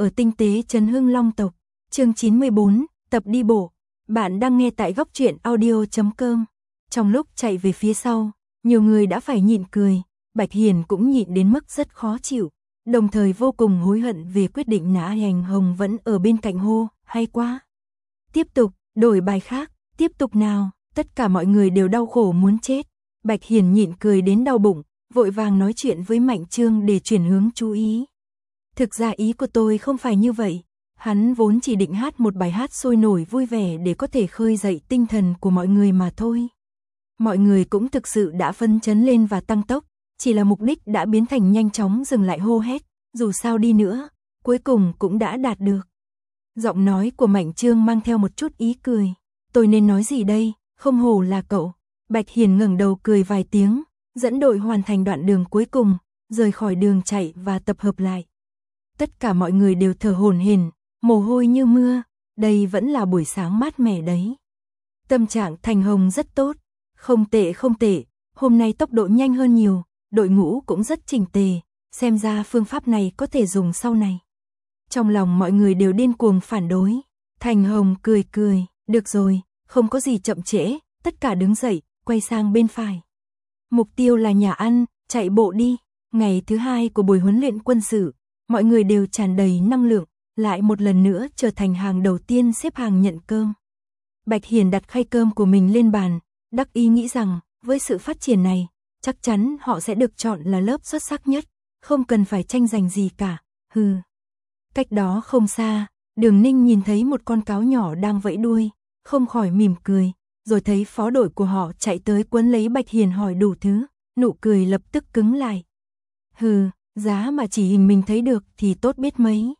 ở tinh tế trấn Hưng Long tộc, chương 94, tập đi bộ. Bạn đang nghe tại góc truyện audio.com. Trong lúc chạy về phía sau, nhiều người đã phải nhịn cười, Bạch Hiền cũng nhịn đến mức rất khó chịu, đồng thời vô cùng hối hận về quyết định nã Hành Hồng vẫn ở bên cạnh hô, hay quá. Tiếp tục, đổi bài khác, tiếp tục nào, tất cả mọi người đều đau khổ muốn chết. Bạch Hiền nhịn cười đến đau bụng, vội vàng nói chuyện với Mạnh Trương để chuyển hướng chú ý. Thực ra ý của tôi không phải như vậy, hắn vốn chỉ định hát một bài hát sôi nổi vui vẻ để có thể khơi dậy tinh thần của mọi người mà thôi. Mọi người cũng thực sự đã phấn chấn lên và tăng tốc, chỉ là mục đích đã biến thành nhanh chóng dừng lại hô hét, dù sao đi nữa, cuối cùng cũng đã đạt được. Giọng nói của Mạnh Trương mang theo một chút ý cười, tôi nên nói gì đây, không hổ là cậu. Bạch Hiền ngẩng đầu cười vài tiếng, dẫn đội hoàn thành đoạn đường cuối cùng, rời khỏi đường chạy và tập hợp lại. Tất cả mọi người đều thở hổn hển, mồ hôi như mưa, đây vẫn là buổi sáng mát mẻ đấy. Tâm trạng Thành Hồng rất tốt, không tệ không tệ, hôm nay tốc độ nhanh hơn nhiều, đội ngũ cũng rất chỉnh tề, xem ra phương pháp này có thể dùng sau này. Trong lòng mọi người đều điên cuồng phản đối, Thành Hồng cười cười, được rồi, không có gì chậm trễ, tất cả đứng dậy, quay sang bên phải. Mục tiêu là nhà ăn, chạy bộ đi. Ngày thứ 2 của buổi huấn luyện quân sự, mọi người đều tràn đầy năng lượng, lại một lần nữa trở thành hàng đầu tiên xếp hàng nhận cơm. Bạch Hiền đặt khay cơm của mình lên bàn, đắc ý nghĩ rằng, với sự phát triển này, chắc chắn họ sẽ được chọn là lớp xuất sắc nhất, không cần phải tranh giành gì cả, hừ. Cách đó không xa, Đường Ninh nhìn thấy một con cáo nhỏ đang vẫy đuôi, không khỏi mỉm cười, rồi thấy phó đội của họ chạy tới quấn lấy Bạch Hiền hỏi đủ thứ, nụ cười lập tức cứng lại. Hừ, giá mà chỉ hình mình thấy được thì tốt biết mấy.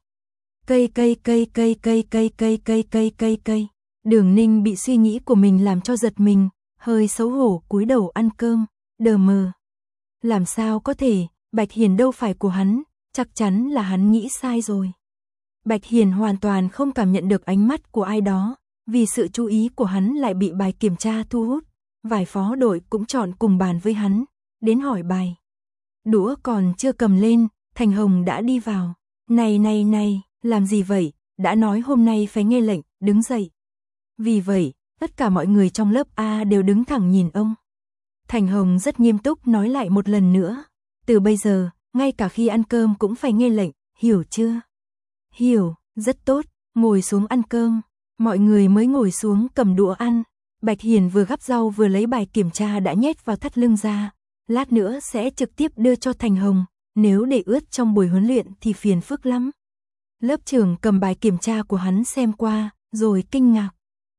Cây. Đường Ninh bị suy nghĩ của mình làm cho giật mình, hơi xấu hổ cúi đầu ăn cơm, đờ mờ. Làm sao có thể, Bạch Hiền đâu phải của hắn, chắc chắn là hắn nghĩ sai rồi. Bạch Hiền hoàn toàn không cảm nhận được ánh mắt của ai đó, vì sự chú ý của hắn lại bị bài kiểm tra thu hút, vài phó đội cũng chọn cùng bàn với hắn, đến hỏi bài. Đũa còn chưa cầm lên, Thành Hồng đã đi vào. Này, làm gì vậy, đã nói hôm nay phải nghe lệnh, đứng dậy. Vì vậy, tất cả mọi người trong lớp A đều đứng thẳng nhìn ông. Thành Hồng rất nghiêm túc nói lại một lần nữa, từ bây giờ, ngay cả khi ăn cơm cũng phải nghe lệnh, hiểu chưa? Hiểu, rất tốt, ngồi xuống ăn cơm. Mọi người mới ngồi xuống cầm đũa ăn. Bạch Hiền vừa gắp rau vừa lấy bài kiểm tra đã nhét vào thắt lưng ra, lát nữa sẽ trực tiếp đưa cho Thành Hồng, nếu để ướt trong buổi huấn luyện thì phiền phức lắm. Lớp trưởng cầm bài kiểm tra của hắn xem qua, rồi kinh ngạc.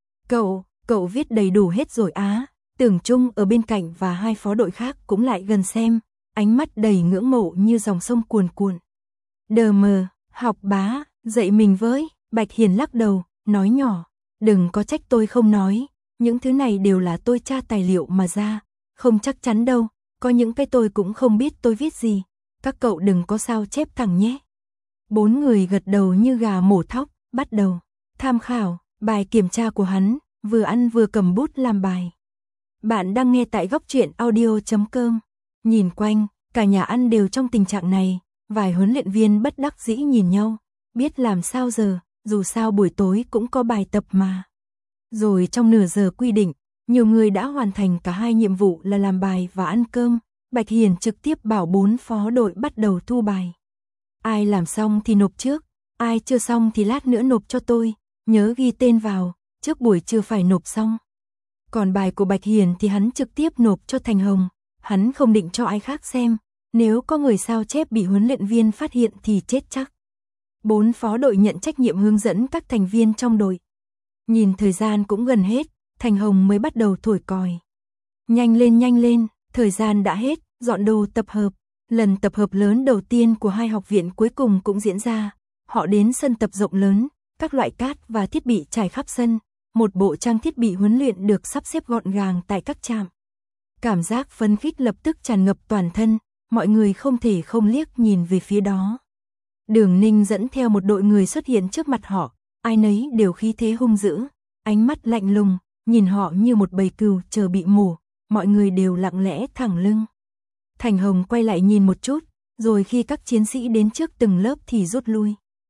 Cậu viết đầy đủ hết rồi á. Tưởng Trung ở bên cạnh và hai phó đội khác cũng lại gần xem, ánh mắt đầy ngưỡng mộ như dòng sông cuồn cuộn. Đờ mờ, học bá, dạy mình với. Bạch Hiền lắc đầu, nói nhỏ, đừng có trách tôi không nói, những thứ này đều là tôi tra tài liệu mà ra, không chắc chắn đâu, có những cái tôi cũng không biết tôi viết gì, các cậu đừng có sao chép thẳng nhé. 4 người gật đầu như gà mổ thóc, bắt đầu tham khảo bài kiểm tra của hắn, vừa ăn vừa cầm bút làm bài. Bạn đang nghe tại góc truyện audio.com. Nhìn quanh, cả nhà ăn đều trong tình trạng này, vài huấn luyện viên bất đắc dĩ nhìn nhau, biết làm sao giờ, dù sao buổi tối cũng có bài tập mà. Rồi trong nửa giờ quy định, nhiều người đã hoàn thành cả hai nhiệm vụ là làm bài và ăn cơm. Bạch Hiền trực tiếp bảo 4 phó đội bắt đầu thu bài. Ai làm xong thì nộp trước, ai chưa xong thì lát nữa nộp cho tôi, nhớ ghi tên vào, trước buổi trưa phải nộp xong. Còn bài của Bạch Hiền thì hắn trực tiếp nộp cho Thành Hồng, hắn không định cho ai khác xem, nếu có người sao chép bị huấn luyện viên phát hiện thì chết chắc. 4 phó đội nhận trách nhiệm hướng dẫn các thành viên trong đội. Nhìn thời gian cũng gần hết, Thành Hồng mới bắt đầu thổi còi. Nhanh lên, thời gian đã hết, dọn đồ tập hợp. Lần tập hợp lớn đầu tiên của hai học viện cuối cùng cũng diễn ra. Họ đến sân tập rộng lớn, các loại cát và thiết bị trải khắp sân. Một bộ trang thiết bị huấn luyện được sắp xếp gọn gàng tại các trạm. Cảm giác phấn khích lập tức tràn ngập toàn thân, mọi người không thể không liếc nhìn về phía đó. Đường Ninh dẫn theo một đội người xuất hiện trước mặt họ, ai nấy đều khí thế hung dữ, ánh mắt lạnh lùng, nhìn họ như một bầy cừu chờ bị mổ, mọi người đều lặng lẽ thẳng lưng. Thành Hồng quay lại nhìn một chút, rồi khi các chiến sĩ đến trước từng lớp thì rút lui.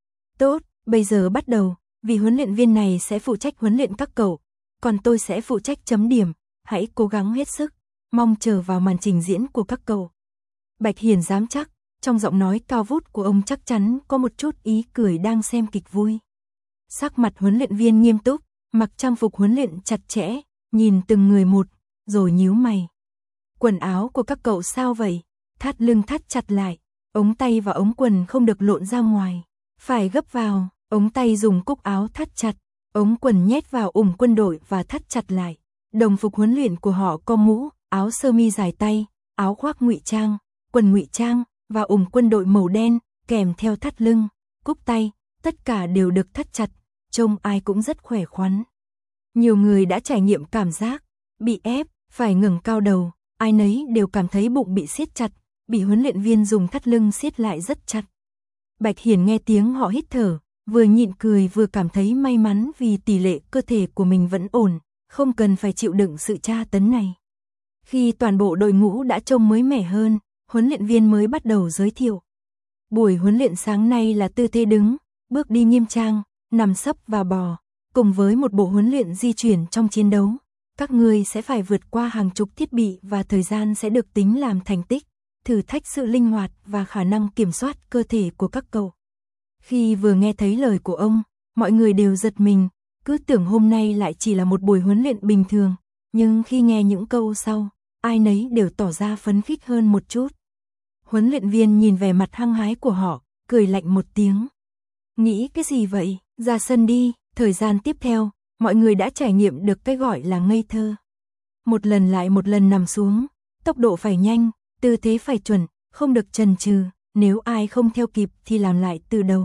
Tốt, bây giờ bắt đầu, vì huấn luyện viên này sẽ phụ trách huấn luyện các cậu, còn tôi sẽ phụ trách chấm điểm, hãy cố gắng hết sức, mong chờ vào màn trình diễn của các cậu. Bạch Hiền dám chắc, trong giọng nói cao vút của ông chắc chắn có một chút ý cười đang xem kịch vui. Sắc mặt huấn luyện viên nghiêm túc, mặc trang phục huấn luyện chặt chẽ, nhìn từng người một, rồi nhíu mày. Quần áo của các cậu sao vậy? Thắt lưng thắt chặt lại, ống tay và ống quần không được lộn ra ngoài, phải gấp vào, ống tay dùng cúc áo thắt chặt, ống quần nhét vào ủng quân đội và thắt chặt lại. Đồng phục huấn luyện của họ có mũ, áo sơ mi dài tay, áo khoác ngụy trang, quần ngụy trang và ủng quân đội màu đen, kèm theo thắt lưng, cúc tay, tất cả đều được thắt chặt, trông ai cũng rất khỏe khoắn. Nhiều người đã trải nghiệm cảm giác bị ép, phải ngẩng cao đầu, ai nấy đều cảm thấy bụng bị siết chặt, bị huấn luyện viên dùng thắt lưng siết lại rất chặt. Bạch Hiền nghe tiếng họ hít thở, vừa nhịn cười vừa cảm thấy may mắn vì tỷ lệ cơ thể của mình vẫn ổn, không cần phải chịu đựng sự tra tấn này. Khi toàn bộ đội ngũ đã trông mới mẻ hơn, huấn luyện viên mới bắt đầu giới thiệu. Buổi huấn luyện sáng nay là tư thế đứng, bước đi nghiêm trang, nằm sấp và bò, cùng với một bộ huấn luyện di chuyển trong chiến đấu. Các ngươi sẽ phải vượt qua hàng chục thiết bị và thời gian sẽ được tính làm thành tích, thử thách sự linh hoạt và khả năng kiểm soát cơ thể của các cậu. Khi vừa nghe thấy lời của ông, mọi người đều giật mình, cứ tưởng hôm nay lại chỉ là một buổi huấn luyện bình thường, nhưng khi nghe những câu sau, ai nấy đều tỏ ra phấn khích hơn một chút. Huấn luyện viên nhìn vẻ mặt hăng hái của họ, cười lạnh một tiếng. Nghĩ cái gì vậy, ra sân đi. Thời gian tiếp theo, mọi người đã trải nghiệm được cái gọi là ngây thơ. Một lần lại một lần nằm xuống, tốc độ phải nhanh, tư thế phải chuẩn, không được chần chừ, nếu ai không theo kịp thì làm lại từ đầu.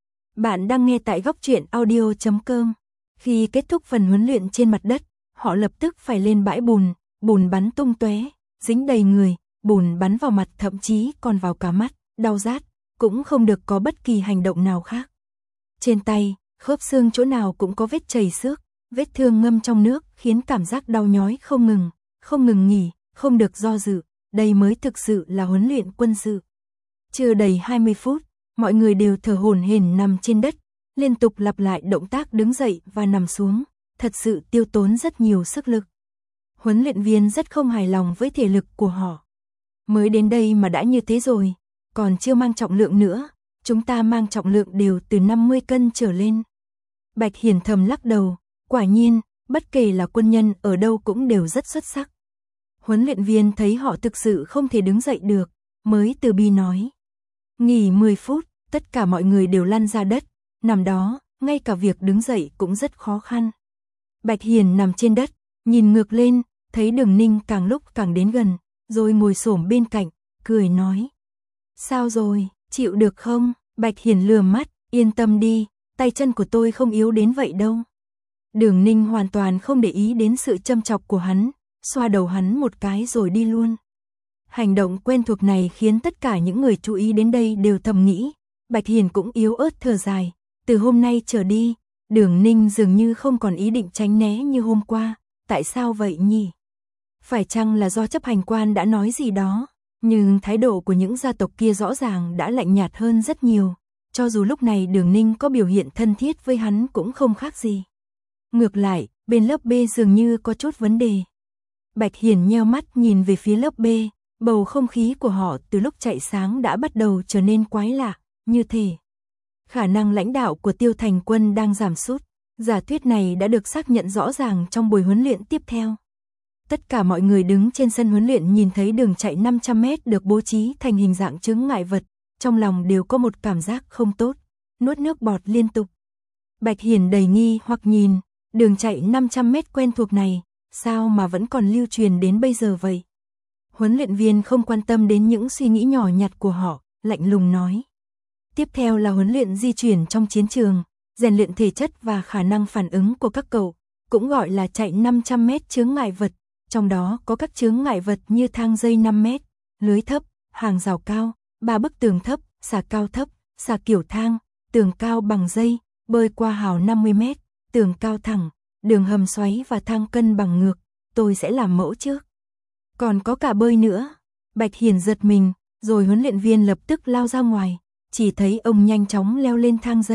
Bạn đang nghe tại Góc Truyện Audio.com. Khi kết thúc phần huấn luyện trên mặt đất, họ lập tức phải lên bãi bùn, bùn bắn tung tóe, dính đầy người, bùn bắn vào mặt thậm chí còn vào cả mắt, đau rát, cũng không được có bất kỳ hành động nào khác. Trên tay, khớp xương chỗ nào cũng có vết chảy xước, vết thương ngâm trong nước khiến cảm giác đau nhói không ngừng nghỉ, không được do dự, đây mới thực sự là huấn luyện quân sự. Chưa đầy 20 phút, mọi người đều thở hổn hển nằm trên đất, liên tục lặp lại động tác đứng dậy và nằm xuống, thật sự tiêu tốn rất nhiều sức lực. Huấn luyện viên rất không hài lòng với thể lực của họ. Mới đến đây mà đã như thế rồi, còn chưa mang trọng lượng nữa, chúng ta mang trọng lượng đều từ 50 cân trở lên. Bạch Hiền thầm lắc đầu, quả nhiên, bất kể là quân nhân ở đâu cũng đều rất xuất sắc. Huấn luyện viên thấy họ thực sự không thể đứng dậy được, mới từ bi nói. Nghỉ 10 phút, tất cả mọi người đều lăn ra đất, nằm đó, ngay cả việc đứng dậy cũng rất khó khăn. Bạch Hiền nằm trên đất, nhìn ngược lên, thấy Đường Ninh càng lúc càng đến gần, rồi ngồi xổm bên cạnh, cười nói. Sao rồi, chịu được không? Bạch Hiền lườm mắt, yên tâm đi, tay chân của tôi không yếu đến vậy đâu. Đường Ninh hoàn toàn không để ý đến sự châm chọc của hắn, xoa đầu hắn một cái rồi đi luôn. Hành động quen thuộc này khiến tất cả những người chú ý đến đây đều thầm nghĩ. Bạch Hiền cũng yếu ớt thở dài, từ hôm nay trở đi, Đường Ninh dường như không còn ý định tránh né như hôm qua, tại sao vậy nhỉ? Phải chăng là do chấp hành quan đã nói gì đó? Nhưng thái độ của những gia tộc kia rõ ràng đã lạnh nhạt hơn rất nhiều, cho dù lúc này Đường Ninh có biểu hiện thân thiết với hắn cũng không khác gì. Ngược lại, bên lớp B dường như có chút vấn đề. Bạch Hiền nheo mắt nhìn về phía lớp B, bầu không khí của họ từ lúc chạy sáng đã bắt đầu trở nên quái lạ, như thể khả năng lãnh đạo của Tiêu Thành Quân đang giảm sút. Giả thuyết này đã được xác nhận rõ ràng trong buổi huấn luyện tiếp theo. Tất cả mọi người đứng trên sân huấn luyện nhìn thấy đường chạy 500 mét được bố trí thành hình dạng chướng ngại vật, trong lòng đều có một cảm giác không tốt, nuốt nước bọt liên tục. Bạch Hiền đầy nghi hoặc nhìn, đường chạy 500 mét quen thuộc này, sao mà vẫn còn lưu truyền đến bây giờ vậy? Huấn luyện viên không quan tâm đến những suy nghĩ nhỏ nhặt của họ, lạnh lùng nói. Tiếp theo là huấn luyện di chuyển trong chiến trường, rèn luyện thể chất và khả năng phản ứng của các cậu, cũng gọi là chạy 500 mét chướng ngại vật. Trong đó có các chướng ngại vật như thang dây 5 mét, lưới thấp, hàng rào cao, 3 bức tường thấp, xà cao thấp, xà kiểu thang, tường cao bằng dây, bơi qua hào 50 mét, tường cao thẳng, đường hầm xoáy và thang cân bằng ngược. Tôi sẽ làm mẫu trước. Còn có cả bơi nữa. Bạch Hiền giật mình, rồi huấn luyện viên lập tức lao ra ngoài. Chỉ thấy ông nhanh chóng leo lên thang dây,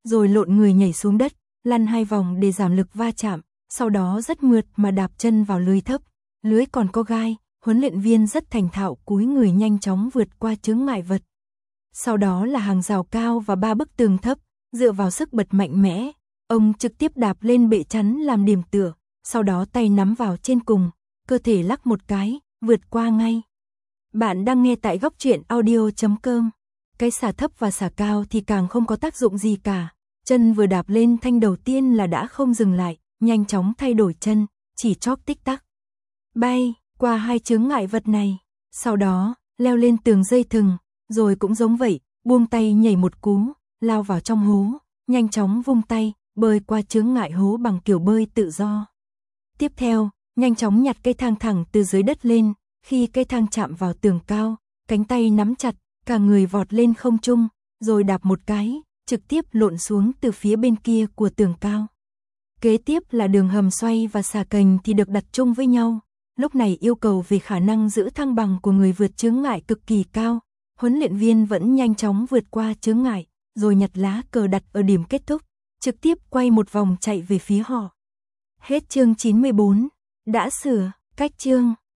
rồi lộn người nhảy xuống đất, lăn 2 vòng để giảm lực va chạm, sau đó rất mượt mà đạp chân vào lưới thấp, lưới còn có gai, huấn luyện viên rất thành thạo cúi người nhanh chóng vượt qua chướng ngại vật. Sau đó là hàng rào cao và 3 bức tường thấp, dựa vào sức bật mạnh mẽ, ông trực tiếp đạp lên bệ chắn làm điểm tựa, sau đó tay nắm vào trên cùng, cơ thể lắc một cái, vượt qua ngay. Bạn đang nghe tại goctruyện.audio.com. Cái xả thấp và xả cao thì càng không có tác dụng gì cả. Chân vừa đạp lên thanh đầu tiên là đã không dừng lại, nhanh chóng thay đổi chân, chỉ chóp tích tắc. Bay qua 2 chướng ngại vật này, sau đó leo lên tường dây thừng, rồi cũng giống vậy, buông tay nhảy một cú, lao vào trong hố, nhanh chóng vung tay, bơi qua chướng ngại hố bằng kiểu bơi tự do. Tiếp theo, nhanh chóng nhặt cây thang thẳng từ dưới đất lên, khi cây thang chạm vào tường cao, cánh tay nắm chặt, cả người vọt lên không trung, rồi đạp một cái, trực tiếp lộn xuống từ phía bên kia của tường cao. Kế tiếp là đường hầm xoay và xà cành thì được đặt chung với nhau. Lúc này yêu cầu về khả năng giữ thăng bằng của người vượt chướng ngại cực kỳ cao. Huấn luyện viên vẫn nhanh chóng vượt qua chướng ngại, rồi nhặt lá cờ đặt ở điểm kết thúc, trực tiếp quay một vòng chạy về phía họ. Hết chương 94. Đã sửa, cách chương.